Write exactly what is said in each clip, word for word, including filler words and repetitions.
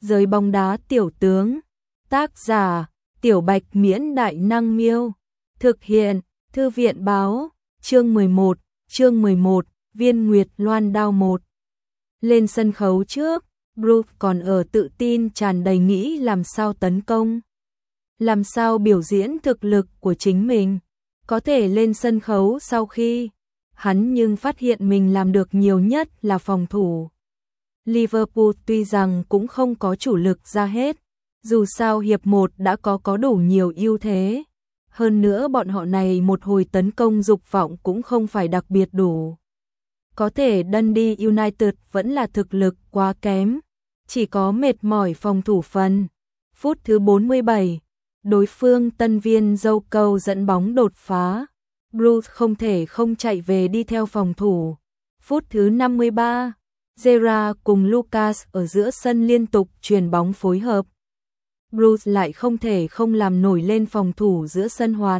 Giới bóng đá tiểu tướng. Tác giả: Tiểu Bạch Miễn Đại Năng Miêu. Thực hiện: Thư viện báo. Chương mười một, chương mười một, Viên Nguyệt Loan đao một. Lên sân khấu trước, Bruce còn ở tự tin tràn đầy nghĩ làm sao tấn công, làm sao biểu diễn thực lực của chính mình, có thể lên sân khấu sau khi hắn nhưng phát hiện mình làm được nhiều nhất là phòng thủ. Liverpool tuy rằng cũng không có chủ lực ra hết, dù sao hiệp một đã có có đủ nhiều ưu thế. Hơn nữa bọn họ này một hồi tấn công dục vọng cũng không phải đặc biệt đủ. Có thể Dundee United vẫn là thực lực quá kém, chỉ có mệt mỏi phòng thủ phần. Phút thứ bốn mươi bảy, đối phương tân viên dâu câu dẫn bóng đột phá. Bruce không thể không chạy về đi theo phòng thủ. Phút thứ năm mươi ba, Gerrard cùng Lucas ở giữa sân liên tục chuyền bóng phối hợp. Bruce lại không thể không làm nổi lên phòng thủ giữa sân hoạt.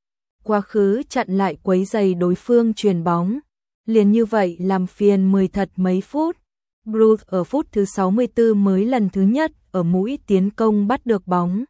Quá khứ chặn lại quấy giày đối phương chuyền bóng. Liền như vậy làm phiền mười thật mấy phút. Bruce ở phút thứ sáu mươi tư mới lần thứ nhất ở mũi tiến công bắt được bóng.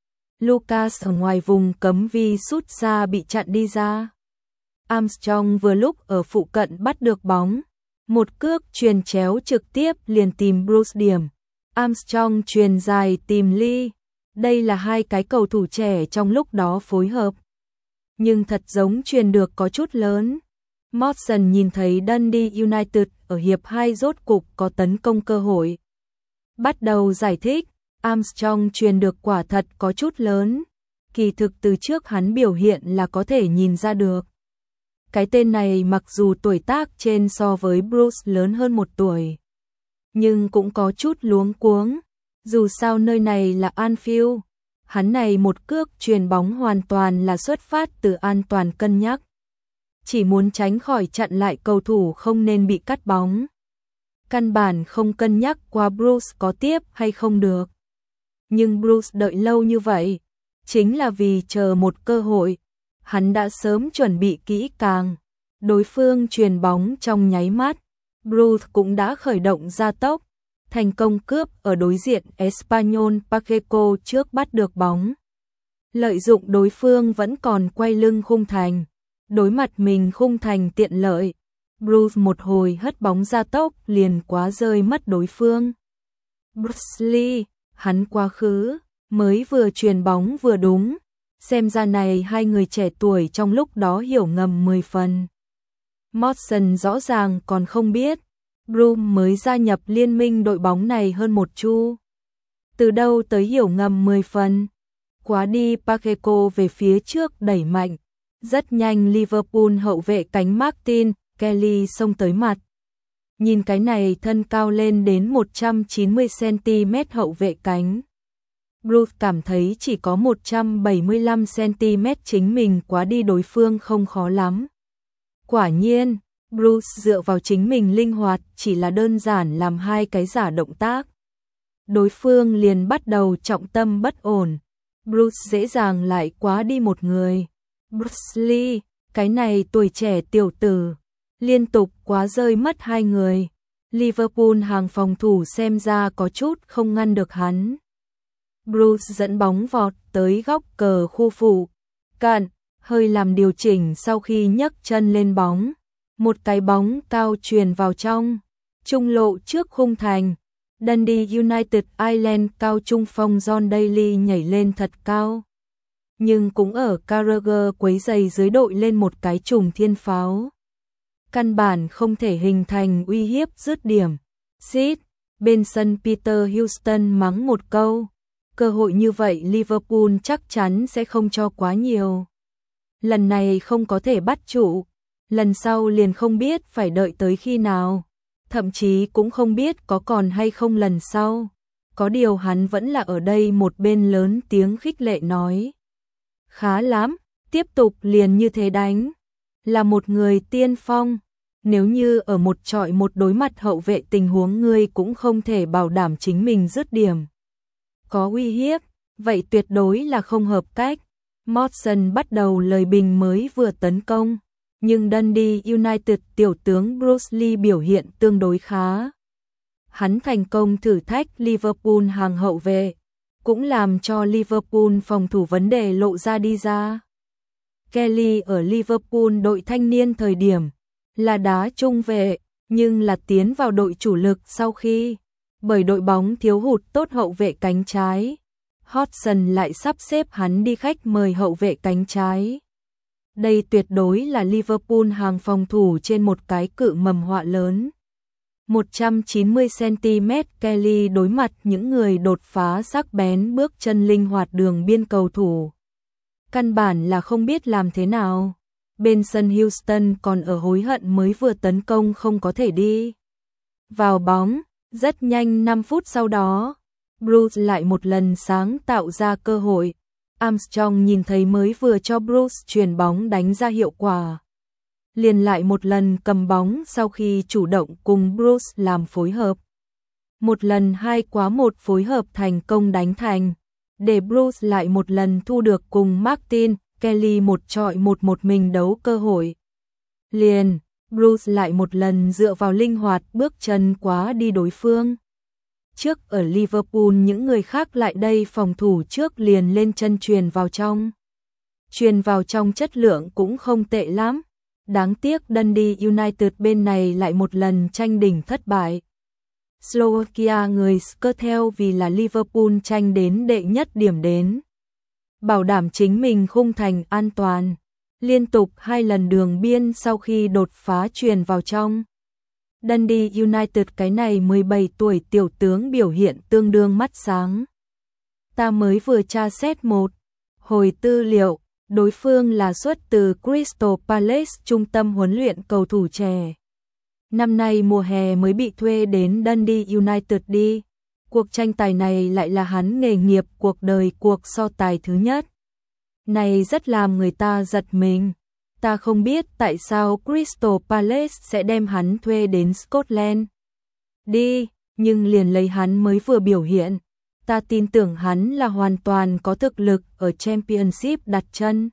Lucas ở ngoài vùng cấm vi sút xa bị chặn đi ra. Armstrong vừa lúc ở phụ cận bắt được bóng. Một cước chuyền chéo trực tiếp liền tìm Bruce điểm. Armstrong chuyền dài tìm Lee. Đây là hai cái cầu thủ trẻ trong lúc đó phối hợp. Nhưng thật giống chuyền được có chút lớn. Mawson nhìn thấy Dundee United ở hiệp hai rốt cục có tấn công cơ hội. Bắt đầu giải thích, Armstrong chuyền được quả thật có chút lớn. Kỳ thực từ trước hắn biểu hiện là có thể nhìn ra được. Cái tên này mặc dù tuổi tác trên so với Bruce lớn hơn một tuổi, nhưng cũng có chút luống cuống. Dù sao nơi này là Anfield, hắn này một cước chuyền bóng hoàn toàn là xuất phát từ an toàn cân nhắc. Chỉ muốn tránh khỏi chặn lại cầu thủ không nên bị cắt bóng. Căn bản không cân nhắc qua Bruce có tiếp hay không được. Nhưng Bruce đợi lâu như vậy, chính là vì chờ một cơ hội. Hắn đã sớm chuẩn bị kỹ càng. Đối phương chuyền bóng trong nháy mắt, Bruce cũng đã khởi động gia tốc, thành công cướp ở đối diện Espanyol Pacheco trước bắt được bóng. Lợi dụng đối phương vẫn còn quay lưng khung thành, đối mặt mình khung thành tiện lợi, Bruce một hồi hất bóng gia tốc liền quá rơi mất đối phương. Bruce Lee, hắn quá khứ, mới vừa chuyền bóng vừa đúng. Xem ra này hai người trẻ tuổi trong lúc đó hiểu ngầm mười phần. Mawson rõ ràng còn không biết, Bruce mới gia nhập liên minh đội bóng này hơn một chu. Từ đâu tới hiểu ngầm mười phần. Quá đi Pacheco về phía trước đẩy mạnh. Rất nhanh Liverpool hậu vệ cánh Martin Kelly xông tới mặt. Nhìn cái này thân cao lên đến một trăm chín mươi xăng ti mét hậu vệ cánh. Bruce cảm thấy chỉ có một trăm bảy mươi lăm xăng ti mét chính mình quá đi đối phương không khó lắm. Quả nhiên, Bruce dựa vào chính mình linh hoạt chỉ là đơn giản làm hai cái giả động tác. Đối phương liền bắt đầu trọng tâm bất ổn. Bruce dễ dàng lại quá đi một người. Bruce Lee, cái này tuổi trẻ tiểu tử, liên tục quá rơi mất hai người. Liverpool hàng phòng thủ xem ra có chút không ngăn được hắn. Bruce dẫn bóng vọt tới góc cờ khu phụ cận, hơi làm điều chỉnh sau khi nhấc chân lên bóng. Một cái bóng cao truyền vào trong, trung lộ trước khung thành. Dundee United Ireland cao trung phong John Daly nhảy lên thật cao. Nhưng cũng ở Carragher quấy giày dưới đội lên một cái trùng thiên pháo. Căn bản không thể hình thành uy hiếp dứt điểm. Sid, bên sân Peter Houston mắng một câu. Cơ hội như vậy Liverpool chắc chắn sẽ không cho quá nhiều. Lần này không có thể bắt trụ, lần sau liền không biết phải đợi tới khi nào. Thậm chí cũng không biết có còn hay không lần sau. Có điều hắn vẫn là ở đây một bên lớn tiếng khích lệ nói. Khá lắm, tiếp tục liền như thế đánh. Là một người tiên phong. Nếu như ở một trọi một đối mặt hậu vệ tình huống ngươi cũng không thể bảo đảm chính mình dứt điểm. Có uy hiếp, vậy tuyệt đối là không hợp cách. Mawson bắt đầu lời bình mới vừa tấn công, nhưng Dundee United tiểu tướng Bruce Lee biểu hiện tương đối khá. hắn thành công thử thách Liverpool hàng hậu vệ, cũng làm cho Liverpool phòng thủ vấn đề lộ ra đi ra. Kelly ở Liverpool đội thanh niên thời điểm là đá trung vệ, nhưng là tiến vào đội chủ lực sau khi bởi đội bóng thiếu hụt tốt hậu vệ cánh trái. Hodgson lại sắp xếp hắn đi khách mời hậu vệ cánh trái. Đây tuyệt đối là Liverpool hàng phòng thủ trên một cái cự mầm họa lớn. một trăm chín mươi xăng-ti-mét Kelly đối mặt những người đột phá sắc bén bước chân linh hoạt đường biên cầu thủ. Căn bản là không biết làm thế nào. Bên sân Houston còn ở hối hận mới vừa tấn công không có thể đi vào bóng. Rất nhanh năm phút sau đó, Bruce lại một lần sáng tạo ra cơ hội. Armstrong nhìn thấy mới vừa cho Bruce chuyền bóng đánh ra hiệu quả. Liền lại một lần cầm bóng sau khi chủ động cùng Bruce làm phối hợp. Một lần hai quá một phối hợp thành công đánh thành, để Bruce lại một lần thu được cùng Martin Kelly một chọi một một mình đấu cơ hội. Liền, Bruce lại một lần dựa vào linh hoạt bước chân quá đi đối phương. Trước ở Liverpool những người khác lại đây phòng thủ trước liền lên chân truyền vào trong. Truyền vào trong chất lượng cũng không tệ lắm. Đáng tiếc Dundee United bên này lại một lần tranh đỉnh thất bại. Slovakia người Skrtel vì là Liverpool tranh đến đệ nhất điểm đến. Bảo đảm chính mình khung thành an toàn. Liên tục hai lần đường biên sau khi đột phá truyền vào trong. Dundee United cái này mười bảy tuổi tiểu tướng biểu hiện tương đương mắt sáng. Ta mới vừa tra xét một hồi tư liệu, đối phương là xuất từ Crystal Palace trung tâm huấn luyện cầu thủ trẻ. Năm nay mùa hè mới bị thuê đến Dundee United đi. Cuộc tranh tài này lại là hắn nghề nghiệp cuộc đời cuộc so tài thứ nhất. Này rất làm người ta giật mình. Ta không biết tại sao Crystal Palace sẽ đem hắn thuê đến Scotland đi, nhưng liền lấy hắn mới vừa biểu hiện. Ta tin tưởng hắn là hoàn toàn có thực lực ở Championship đặt chân.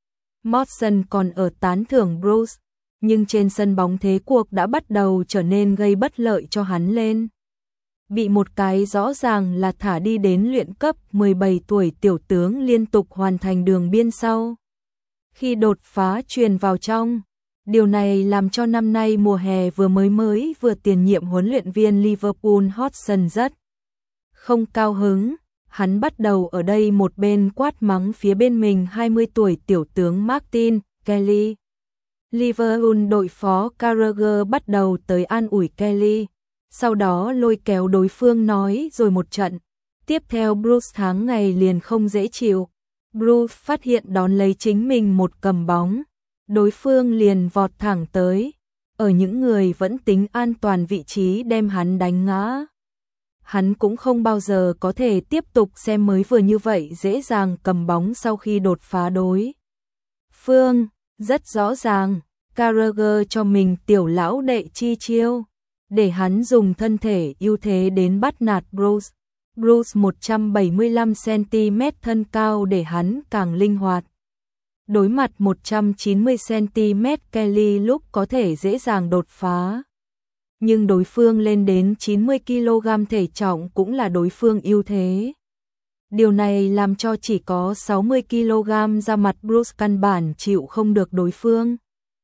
Morrison còn ở tán thưởng Bruce, nhưng trên sân bóng thế cuộc đã bắt đầu trở nên gây bất lợi cho hắn lên. Bị một cái rõ ràng là thả đi đến luyện cấp mười bảy tuổi tiểu tướng liên tục hoàn thành đường biên sau. Khi đột phá truyền vào trong, điều này làm cho năm nay mùa hè vừa mới mới vừa tiền nhiệm huấn luyện viên Liverpool Hodgson rất không cao hứng. Hắn bắt đầu ở đây một bên quát mắng phía bên mình hai mươi tuổi tiểu tướng Martin Kelly. Liverpool đội phó Carragher bắt đầu tới an ủi Kelly, sau đó lôi kéo đối phương nói rồi một trận. Tiếp theo Bruce tháng ngày liền không dễ chịu. Bruce phát hiện đón lấy chính mình một cầm bóng, đối phương liền vọt thẳng tới, ở những người vẫn tính an toàn vị trí đem hắn đánh ngã. Hắn cũng không bao giờ có thể tiếp tục xem mới vừa như vậy dễ dàng cầm bóng sau khi đột phá đối phương. Rất rõ ràng, Carragher cho mình tiểu lão đệ chi chiêu, để hắn dùng thân thể ưu thế đến bắt nạt Bruce. Bruce một trăm bảy mươi lăm xăng-ti-mét thân cao để hắn càng linh hoạt. Đối mặt một trăm chín mươi xăng-ti-mét Kelly lúc có thể dễ dàng đột phá. Nhưng đối phương lên đến chín mươi ki lô gam thể trọng cũng là đối phương ưu thế. Điều này làm cho chỉ có sáu mươi ki lô gam ra mặt Bruce căn bản chịu không được đối phương.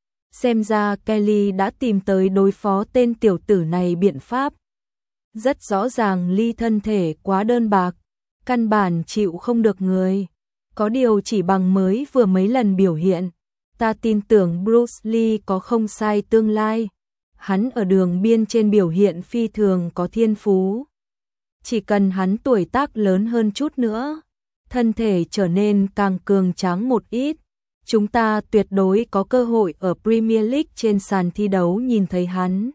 Xem ra Kelly đã tìm tới đối phó tên tiểu tử này biện pháp. Rất rõ ràng Lee thân thể quá đơn bạc, căn bản chịu không được người. Có điều chỉ bằng mới vừa mấy lần biểu hiện, ta tin tưởng Bruce Lee có không sai tương lai. Hắn ở đường biên trên biểu hiện phi thường có thiên phú. Chỉ cần hắn tuổi tác lớn hơn chút nữa, thân thể trở nên càng cường tráng một ít, chúng ta tuyệt đối có cơ hội ở Premier League trên sàn thi đấu nhìn thấy hắn.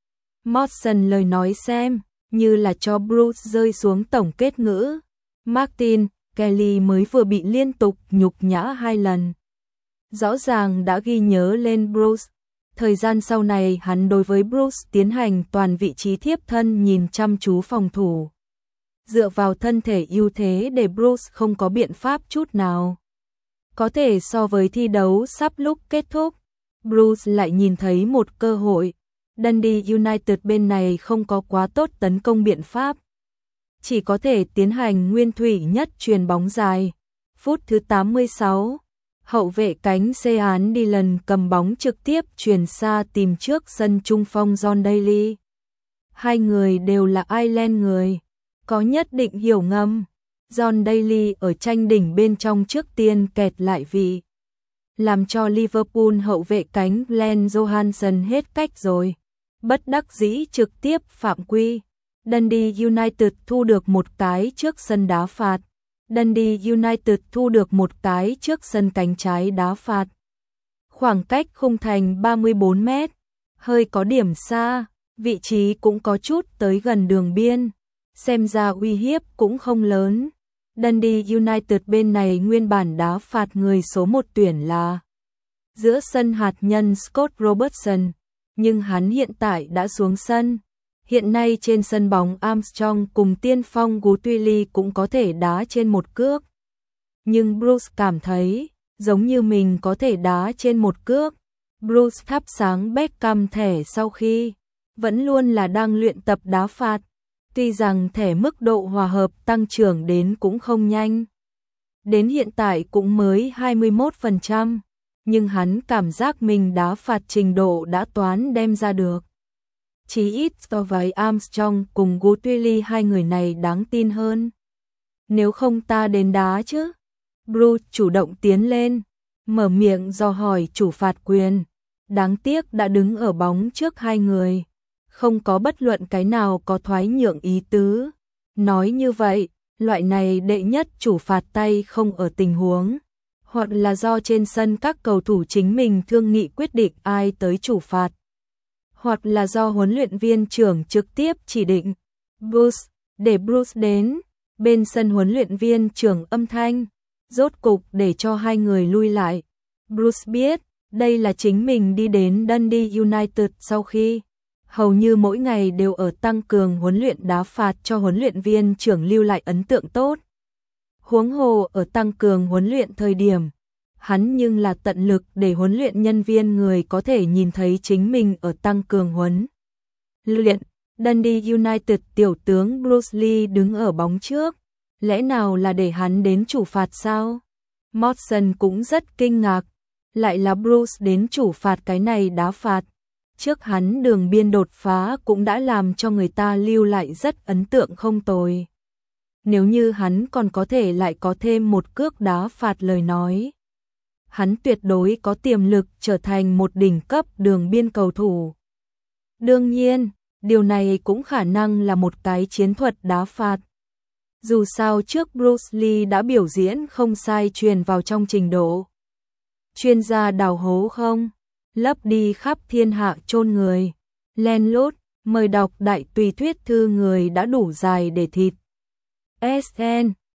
Morrison lời nói xem, như là cho Bruce rơi xuống tổng kết ngữ. Martin Kelly mới vừa bị liên tục nhục nhã hai lần, rõ ràng đã ghi nhớ lên Bruce. Thời gian sau này hắn đối với Bruce tiến hành toàn vị trí thiếp thân nhìn chăm chú phòng thủ. Dựa vào thân thể ưu thế để Bruce không có biện pháp chút nào. Có thể so với thi đấu sắp lúc kết thúc, Bruce lại nhìn thấy một cơ hội. Dundee United bên này không có quá tốt tấn công biện pháp, chỉ có thể tiến hành nguyên thủy nhất chuyền bóng dài. Phút thứ tám mươi sáu, hậu vệ cánh Sean Dillon cầm bóng trực tiếp chuyền xa tìm trước sân trung phong John Daly. Hai người đều là Ireland người, có nhất định hiểu ngầm. John Daly ở tranh đỉnh bên trong trước tiên kẹt lại vị, làm cho Liverpool hậu vệ cánh Glenn Johansson hết cách rồi. Bất đắc dĩ trực tiếp phạm quy. Dundee United thu được một cái trước sân đá phạt. Dundee United thu được một cái trước sân cánh trái đá phạt. Khoảng cách khung thành ba mươi bốn mét, hơi có điểm xa, vị trí cũng có chút tới gần đường biên, xem ra uy hiếp cũng không lớn. Dundee United bên này nguyên bản đá phạt người số một tuyển là giữa sân hạt nhân Scott Robertson, nhưng hắn hiện tại đã xuống sân. Hiện nay trên sân bóng Armstrong cùng tiên phong Guthrie cũng có thể đá trên một cước. Nhưng Bruce cảm thấy, giống như mình có thể đá trên một cước. Bruce thắp sáng Beckham thẻ sau khi, vẫn luôn là đang luyện tập đá phạt. Tuy rằng thẻ mức độ hòa hợp tăng trưởng đến cũng không nhanh. Đến hiện tại cũng mới hai mươi mốt phần trăm, nhưng hắn cảm giác mình đá phạt trình độ đã toán đem ra được. Chỉ ít so với Armstrong cùng Guthrie hai người này đáng tin hơn. Nếu không ta đến đá chứ? Bruce chủ động tiến lên, mở miệng dò hỏi chủ phạt quyền. Đáng tiếc đã đứng ở bóng trước hai người, không có bất luận cái nào có thoái nhượng ý tứ. Nói như vậy, loại này đệ nhất chủ phạt tay không ở tình huống, hoặc là do trên sân các cầu thủ chính mình thương nghị quyết định ai tới chủ phạt, hoặc là do huấn luyện viên trưởng trực tiếp chỉ định. Bruce, để Bruce đến, bên sân huấn luyện viên trưởng âm thanh, rốt cục để cho hai người lui lại. Bruce biết, đây là chính mình đi đến Dundee United sau khi hầu như mỗi ngày đều ở tăng cường huấn luyện đá phạt cho huấn luyện viên trưởng lưu lại ấn tượng tốt. Huống hồ ở tăng cường huấn luyện thời điểm, hắn nhưng là tận lực để huấn luyện nhân viên người có thể nhìn thấy chính mình ở tăng cường huấn luyện. Dundee United tiểu tướng Bruce Lee đứng ở bóng trước, lẽ nào là để hắn đến chủ phạt sao? Morrison cũng rất kinh ngạc, lại là Bruce đến chủ phạt cái này đá phạt. Trước hắn đường biên đột phá cũng đã làm cho người ta lưu lại rất ấn tượng không tồi. Nếu như hắn còn có thể lại có thêm một cước đá phạt lời nói, hắn tuyệt đối có tiềm lực trở thành một đỉnh cấp đường biên cầu thủ. Đương nhiên, điều này cũng khả năng là một cái chiến thuật đá phạt. Dù sao trước Bruce Lee đã biểu diễn không sai truyền vào trong trình độ. Chuyên gia đào hố không? Lấp đi khắp thiên hạ chôn người. Len lút, mời đọc đại tùy thuyết thư người đã đủ dài để thịt. ét en